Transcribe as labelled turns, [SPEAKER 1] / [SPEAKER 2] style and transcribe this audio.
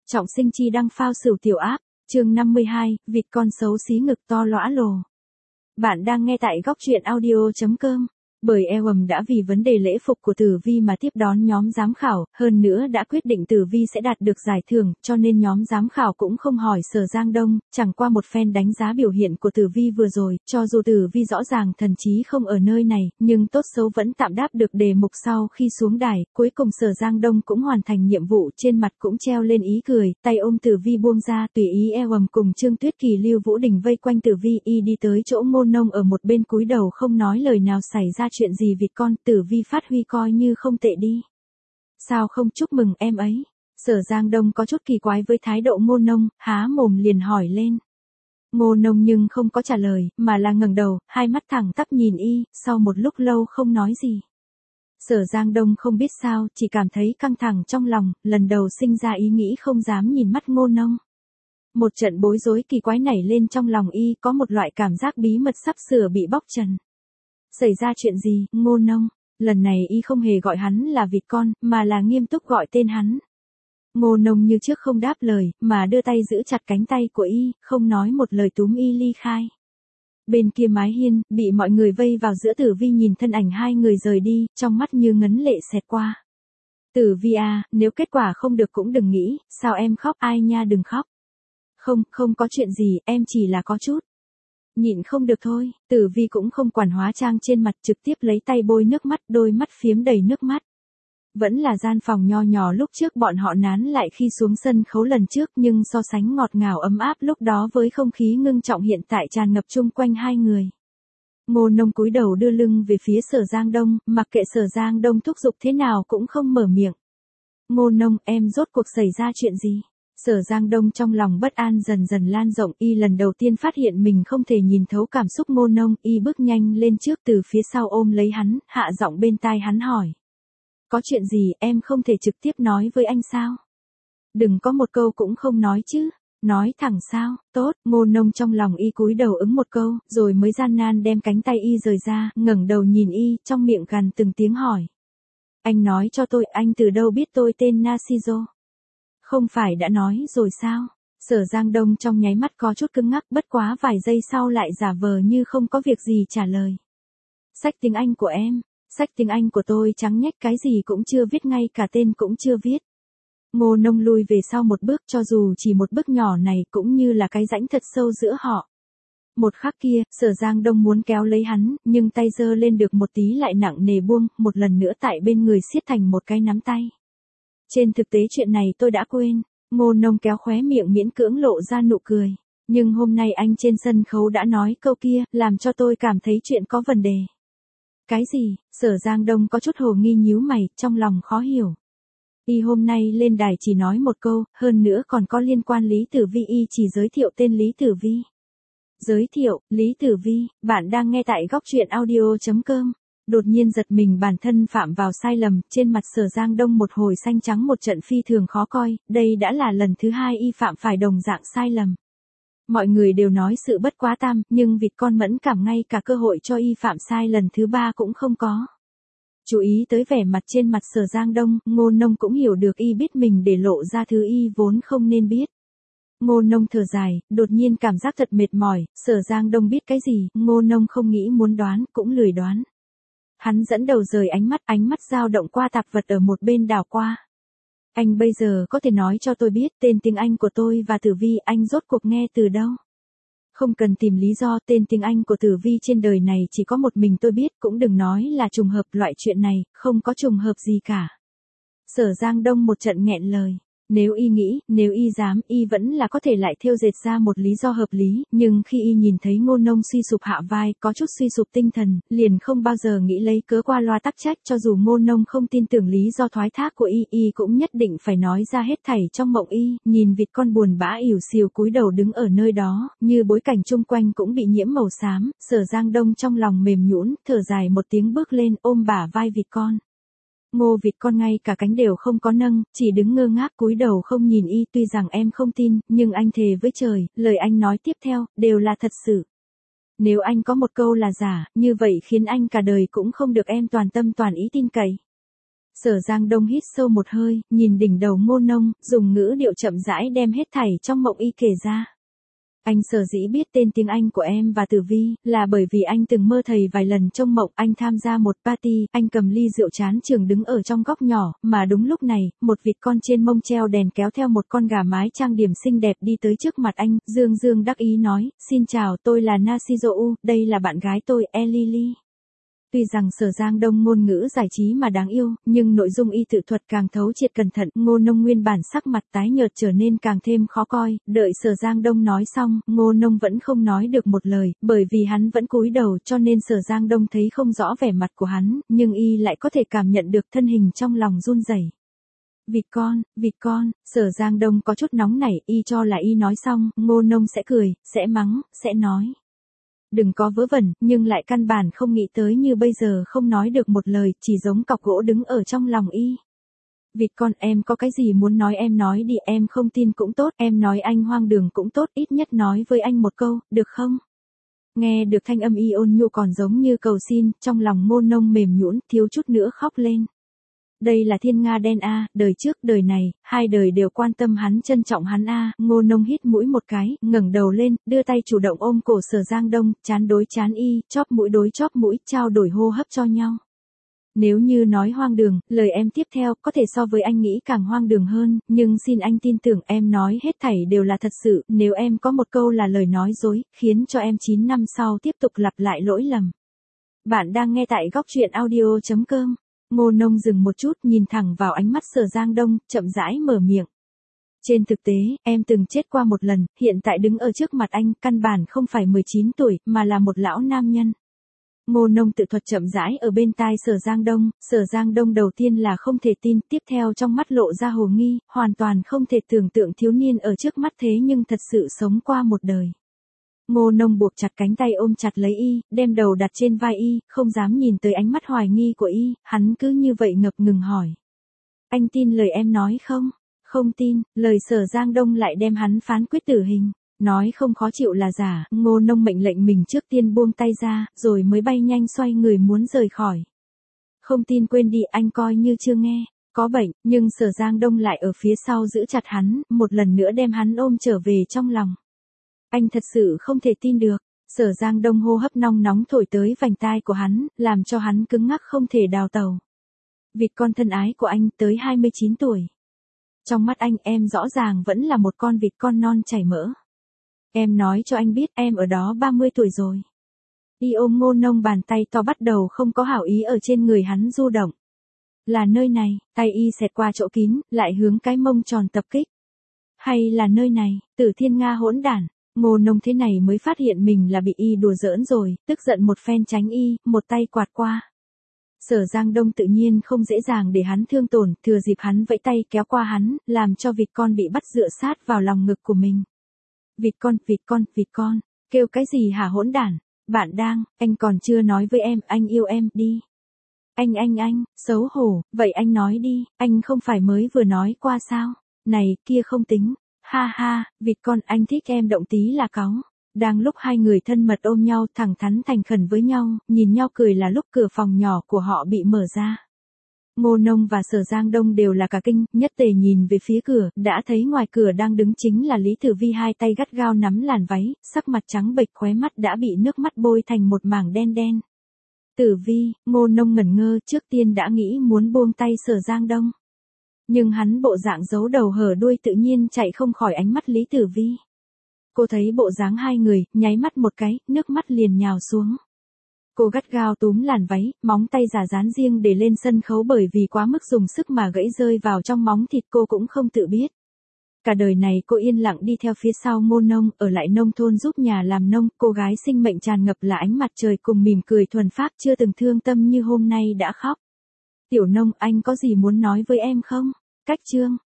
[SPEAKER 1] Trọng sinh chi đăng phao sửu tiểu áp, chương 52, vịt con xấu xí ngực to lõa lồ. Bạn đang nghe tại góc truyện audio.com. Bởi Ewam đã vì vấn đề lễ phục của Tử Vi mà tiếp đón nhóm giám khảo, hơn nữa đã quyết định Tử Vi sẽ đạt được giải thưởng, cho nên nhóm giám khảo cũng không hỏi Sở Giang Đông, chẳng qua một phen đánh giá biểu hiện của Tử Vi vừa rồi, cho dù Tử Vi rõ ràng thần trí không ở nơi này, nhưng tốt xấu vẫn tạm đáp được đề mục sau khi xuống đài, cuối cùng Sở Giang Đông cũng hoàn thành nhiệm vụ, trên mặt cũng treo lên ý cười, tay ôm Tử Vi buông ra, tùy ý Ewam cùng Trương Tuyết Kỳ Lưu Vũ Đình vây quanh Tử Vi, y đi tới chỗ Ngô Nông ở một bên cúi đầu không nói lời nào. Xảy ra chuyện gì vịt con? Tử Vi phát huy coi như không tệ đi. Sao không chúc mừng em ấy? Sở Giang Đông có chút kỳ quái với thái độ Ngô Nông, há mồm liền hỏi lên. Ngô Nông nhưng không có trả lời, mà là ngẩng đầu, hai mắt thẳng tắp nhìn y, sau một lúc lâu không nói gì. Sở Giang Đông không biết sao, chỉ cảm thấy căng thẳng trong lòng, lần đầu sinh ra ý nghĩ không dám nhìn mắt Ngô Nông. Một trận bối rối kỳ quái nảy lên trong lòng y, có một loại cảm giác bí mật sắp sửa bị bóc trần. Xảy ra chuyện gì, Ngô Nông? Lần này y không hề gọi hắn là vịt con, mà là nghiêm túc gọi tên hắn. Ngô Nông như trước không đáp lời, mà đưa tay giữ chặt cánh tay của y, không nói một lời túm y ly khai. Bên kia mái hiên, bị mọi người vây vào giữa Tử Vi nhìn thân ảnh hai người rời đi, trong mắt như ngấn lệ xẹt qua. Tử Vi à, nếu kết quả không được cũng đừng nghĩ, sao em khóc? Ai nha, đừng khóc. Không có chuyện gì, em chỉ là có chút. Nhịn không được thôi. Tử Vi cũng không quản hóa trang trên mặt, trực tiếp lấy tay bôi nước mắt, đôi mắt phiếm đầy nước mắt. Vẫn là gian phòng nho nhỏ lúc trước bọn họ nán lại khi xuống sân khấu lần trước, nhưng so sánh ngọt ngào ấm áp lúc đó với không khí ngưng trọng hiện tại tràn ngập chung quanh hai người. Ngô Nông cúi đầu đưa lưng về phía Sở Giang Đông, mặc kệ Sở Giang Đông thúc giục thế nào cũng không mở miệng. Ngô Nông, em rốt cuộc xảy ra chuyện gì? Sở Giang Đông trong lòng bất an dần dần lan rộng, y lần đầu tiên phát hiện mình không thể nhìn thấu cảm xúc Ngô Nông, y bước nhanh lên trước từ phía sau ôm lấy hắn, hạ giọng bên tai hắn hỏi. Có chuyện gì, em không thể trực tiếp nói với anh sao? Đừng có một câu cũng không nói chứ. Nói thẳng sao? Tốt. Ngô Nông trong lòng y cúi đầu ứng một câu, rồi mới gian nan đem cánh tay y rời ra, ngẩng đầu nhìn y, trong miệng gằn từng tiếng hỏi. Anh nói cho tôi, anh từ đâu biết tôi tên Narciso? Không phải đã nói rồi sao? Sở Giang Đông trong nháy mắt có chút cứng ngắc, bất quá vài giây sau lại giả vờ như không có việc gì trả lời. Sách tiếng Anh của em. Sách tiếng Anh của tôi trắng nhách, cái gì cũng chưa viết, ngay cả tên cũng chưa viết. Ngô Nông lùi về sau một bước, cho dù chỉ một bước nhỏ này cũng như là cái rãnh thật sâu giữa họ. Một khắc kia, Sở Giang Đông muốn kéo lấy hắn, nhưng tay giơ lên được một tí lại nặng nề buông, một lần nữa tại bên người siết thành một cái nắm tay. Trên thực tế chuyện này tôi đã quên. Ngô Nông kéo khóe miệng miễn cưỡng lộ ra nụ cười. Nhưng hôm nay anh trên sân khấu đã nói câu kia, làm cho tôi cảm thấy chuyện có vấn đề. Cái gì? Sở Giang Đông có chút hồ nghi nhíu mày, trong lòng khó hiểu. Y hôm nay lên đài chỉ nói một câu, hơn nữa còn có liên quan Lý Tử Vi, y chỉ giới thiệu tên Lý Tử Vi. Giới thiệu, Lý Tử Vi, bạn đang nghe tại góc truyện audio.com. Đột nhiên giật mình bản thân phạm vào sai lầm, trên mặt Sở Giang Đông một hồi xanh trắng một trận phi thường khó coi, đây đã là lần thứ hai y phạm phải đồng dạng sai lầm. Mọi người đều nói sự bất quá tam, nhưng vịt con mẫn cảm ngay cả cơ hội cho y phạm sai lần thứ ba cũng không có. Chú ý tới vẻ mặt trên mặt Sở Giang Đông, Ngô Nông cũng hiểu được y biết mình để lộ ra thứ y vốn không nên biết. Ngô Nông thở dài, đột nhiên cảm giác thật mệt mỏi, Sở Giang Đông biết cái gì, Ngô Nông không nghĩ muốn đoán, cũng lười đoán. Hắn dẫn đầu rời ánh mắt dao động qua tạp vật ở một bên đảo qua. Anh bây giờ có thể nói cho tôi biết tên tiếng Anh của tôi và Tử Vi anh rốt cuộc nghe từ đâu? Không cần tìm lý do, tên tiếng Anh của Tử Vi trên đời này chỉ có một mình tôi biết, cũng đừng nói là trùng hợp, loại chuyện này, không có trùng hợp gì cả. Sở Giang Đông một trận nghẹn lời. Nếu y nghĩ, nếu y dám, y vẫn là có thể lại thêu dệt ra một lý do hợp lý, nhưng khi y nhìn thấy Ngô Nông suy sụp hạ vai, có chút suy sụp tinh thần, liền không bao giờ nghĩ lấy cớ qua loa tắc trách, cho dù Ngô Nông không tin tưởng lý do thoái thác của y cũng nhất định phải nói ra hết thảy trong mộng y, nhìn vịt con buồn bã ỉu xìu cúi đầu đứng ở nơi đó, như bối cảnh chung quanh cũng bị nhiễm màu xám, Sở Giang Đông trong lòng mềm nhũn, thở dài một tiếng bước lên, ôm bả vai vịt con. Ngô vịt con ngay cả cánh đều không có nâng, chỉ đứng ngơ ngác cúi đầu không nhìn y, tuy rằng em không tin, nhưng anh thề với trời, lời anh nói tiếp theo, đều là thật sự. Nếu anh có một câu là giả, như vậy khiến anh cả đời cũng không được em toàn tâm toàn ý tin cậy. Sở Giang Đông hít sâu một hơi, nhìn đỉnh đầu Ngô Nông, dùng ngữ điệu chậm rãi đem hết thảy trong mộng y kể ra. Anh sở dĩ biết tên tiếng Anh của em và Tử Vi, là bởi vì anh từng mơ thầy vài lần trong mộng. Anh tham gia một party, anh cầm ly rượu chán trường đứng ở trong góc nhỏ, mà đúng lúc này, một vịt con trên mông treo đèn kéo theo một con gà mái trang điểm xinh đẹp đi tới trước mặt anh, dương dương đắc ý nói, xin chào, tôi là Nashizou, đây là bạn gái tôi, Elili. Tuy rằng Sở Giang Đông ngôn ngữ giải trí mà đáng yêu, nhưng nội dung y tự thuật càng thấu triệt cẩn thận, Ngô Nông nguyên bản sắc mặt tái nhợt trở nên càng thêm khó coi, đợi Sở Giang Đông nói xong, Ngô Nông vẫn không nói được một lời, bởi vì hắn vẫn cúi đầu cho nên Sở Giang Đông thấy không rõ vẻ mặt của hắn, nhưng y lại có thể cảm nhận được thân hình trong lòng run rẩy. Vịt con, Sở Giang Đông có chút nóng nảy, y cho là y nói xong, Ngô Nông sẽ cười, sẽ mắng, sẽ nói. Đừng có vớ vẩn, nhưng lại căn bản không nghĩ tới như bây giờ không nói được một lời, chỉ giống cọc gỗ đứng ở trong lòng y. Vịt con, em có cái gì muốn nói em nói đi, em không tin cũng tốt, em nói anh hoang đường cũng tốt, ít nhất nói với anh một câu, được không? Nghe được thanh âm y ôn nhu còn giống như cầu xin, trong lòng Ngô Nông mềm nhũn, thiếu chút nữa khóc lên. Đây là thiên nga đen a, đời trước đời này, hai đời đều quan tâm hắn trân trọng hắn a. Ngô Nông hít mũi một cái, ngẩng đầu lên, đưa tay chủ động ôm cổ Sở Giang Đông, chán đối chán y, chóp mũi đối chóp mũi, trao đổi hô hấp cho nhau. Nếu như nói hoang đường, lời em tiếp theo có thể so với anh nghĩ càng hoang đường hơn, nhưng xin anh tin tưởng em nói hết thảy đều là thật sự, nếu em có một câu là lời nói dối, khiến cho em 9 năm sau tiếp tục lặp lại lỗi lầm. Bạn đang nghe tại góc truyện audio.com. Ngô Nông dừng một chút, nhìn thẳng vào ánh mắt Sở Giang Đông, chậm rãi mở miệng. Trên thực tế, em từng chết qua một lần, hiện tại đứng ở trước mặt anh, căn bản không phải 19 tuổi, mà là một lão nam nhân. Ngô Nông tự thuật chậm rãi ở bên tai Sở Giang Đông đầu tiên là không thể tin, tiếp theo trong mắt lộ ra hồ nghi, hoàn toàn không thể tưởng tượng thiếu niên ở trước mắt thế nhưng thật sự sống qua một đời. Ngô Nông buộc chặt cánh tay ôm chặt lấy y, đem đầu đặt trên vai y, không dám nhìn tới ánh mắt hoài nghi của y, hắn cứ như vậy ngập ngừng hỏi. Anh tin lời em nói không? Không tin, lời Sở Giang Đông lại đem hắn phán quyết tử hình. Nói không khó chịu là giả, Ngô Nông mệnh lệnh mình trước tiên buông tay ra, rồi mới bay nhanh xoay người muốn rời khỏi. Không tin quên đi, anh coi như chưa nghe. Có bệnh, nhưng Sở Giang Đông lại ở phía sau giữ chặt hắn, một lần nữa đem hắn ôm trở về trong lòng. Anh thật sự không thể tin được. Sở Giang Đông hô hấp nóng nóng thổi tới vành tai của hắn, làm cho hắn cứng ngắc không thể đào tàu. Vịt con thân ái của anh tới 29 tuổi. Trong mắt anh em rõ ràng vẫn là một con vịt con non chảy mỡ. Em nói cho anh biết em ở đó 30 tuổi rồi. Y ôm Ngô Nông, bàn tay to bắt đầu không có hảo ý ở trên người hắn du động. Là nơi này, tay y xẹt qua chỗ kín, lại hướng cái mông tròn tập kích. Hay là nơi này, Tử Thiên Nga hỗn đản. Ngô Nông thế này mới phát hiện mình là bị y đùa giỡn rồi, tức giận một phen tránh y, một tay quạt qua. Sở Giang Đông tự nhiên không dễ dàng để hắn thương tổn, thừa dịp hắn vẫy tay kéo qua hắn, làm cho vịt con bị bắt dựa sát vào lòng ngực của mình. Vịt con, kêu cái gì hả hỗn đản? Anh còn chưa nói với em, anh yêu em, đi. Anh, xấu hổ, vậy anh nói đi, anh không phải mới vừa nói qua sao? Này, kia không tính. Ha ha, vịt con, anh thích em động tí là cáu. Đang lúc hai người thân mật ôm nhau, thẳng thắn thành khẩn với nhau, nhìn nhau cười là lúc cửa phòng nhỏ của họ bị mở ra. Ngô Nông và Sở Giang Đông đều là cả kinh, nhất tề nhìn về phía cửa, đã thấy ngoài cửa đang đứng chính là Lý Tử Vi, hai tay gắt gao nắm làn váy, sắc mặt trắng bệch, khóe mắt đã bị nước mắt bôi thành một mảng đen đen. Tử Vi, Ngô Nông ngẩn ngơ, trước tiên đã nghĩ muốn buông tay Sở Giang Đông. Nhưng hắn bộ dạng giấu đầu hở đuôi tự nhiên chạy không khỏi ánh mắt Lý Tử Vi. Cô thấy bộ dáng hai người, nháy mắt một cái, nước mắt liền nhào xuống. Cô gắt gao túm làn váy, móng tay giả dán riêng để lên sân khấu, bởi vì quá mức dùng sức mà gãy rơi vào trong móng thịt, cô cũng không tự biết. Cả đời này cô yên lặng đi theo phía sau Ngô Nông, ở lại nông thôn giúp nhà làm nông, cô gái sinh mệnh tràn ngập là ánh mặt trời cùng mỉm cười thuần phác, chưa từng thương tâm như hôm nay đã khóc. Tiểu Nông, anh có gì muốn nói với em không? Cách chương.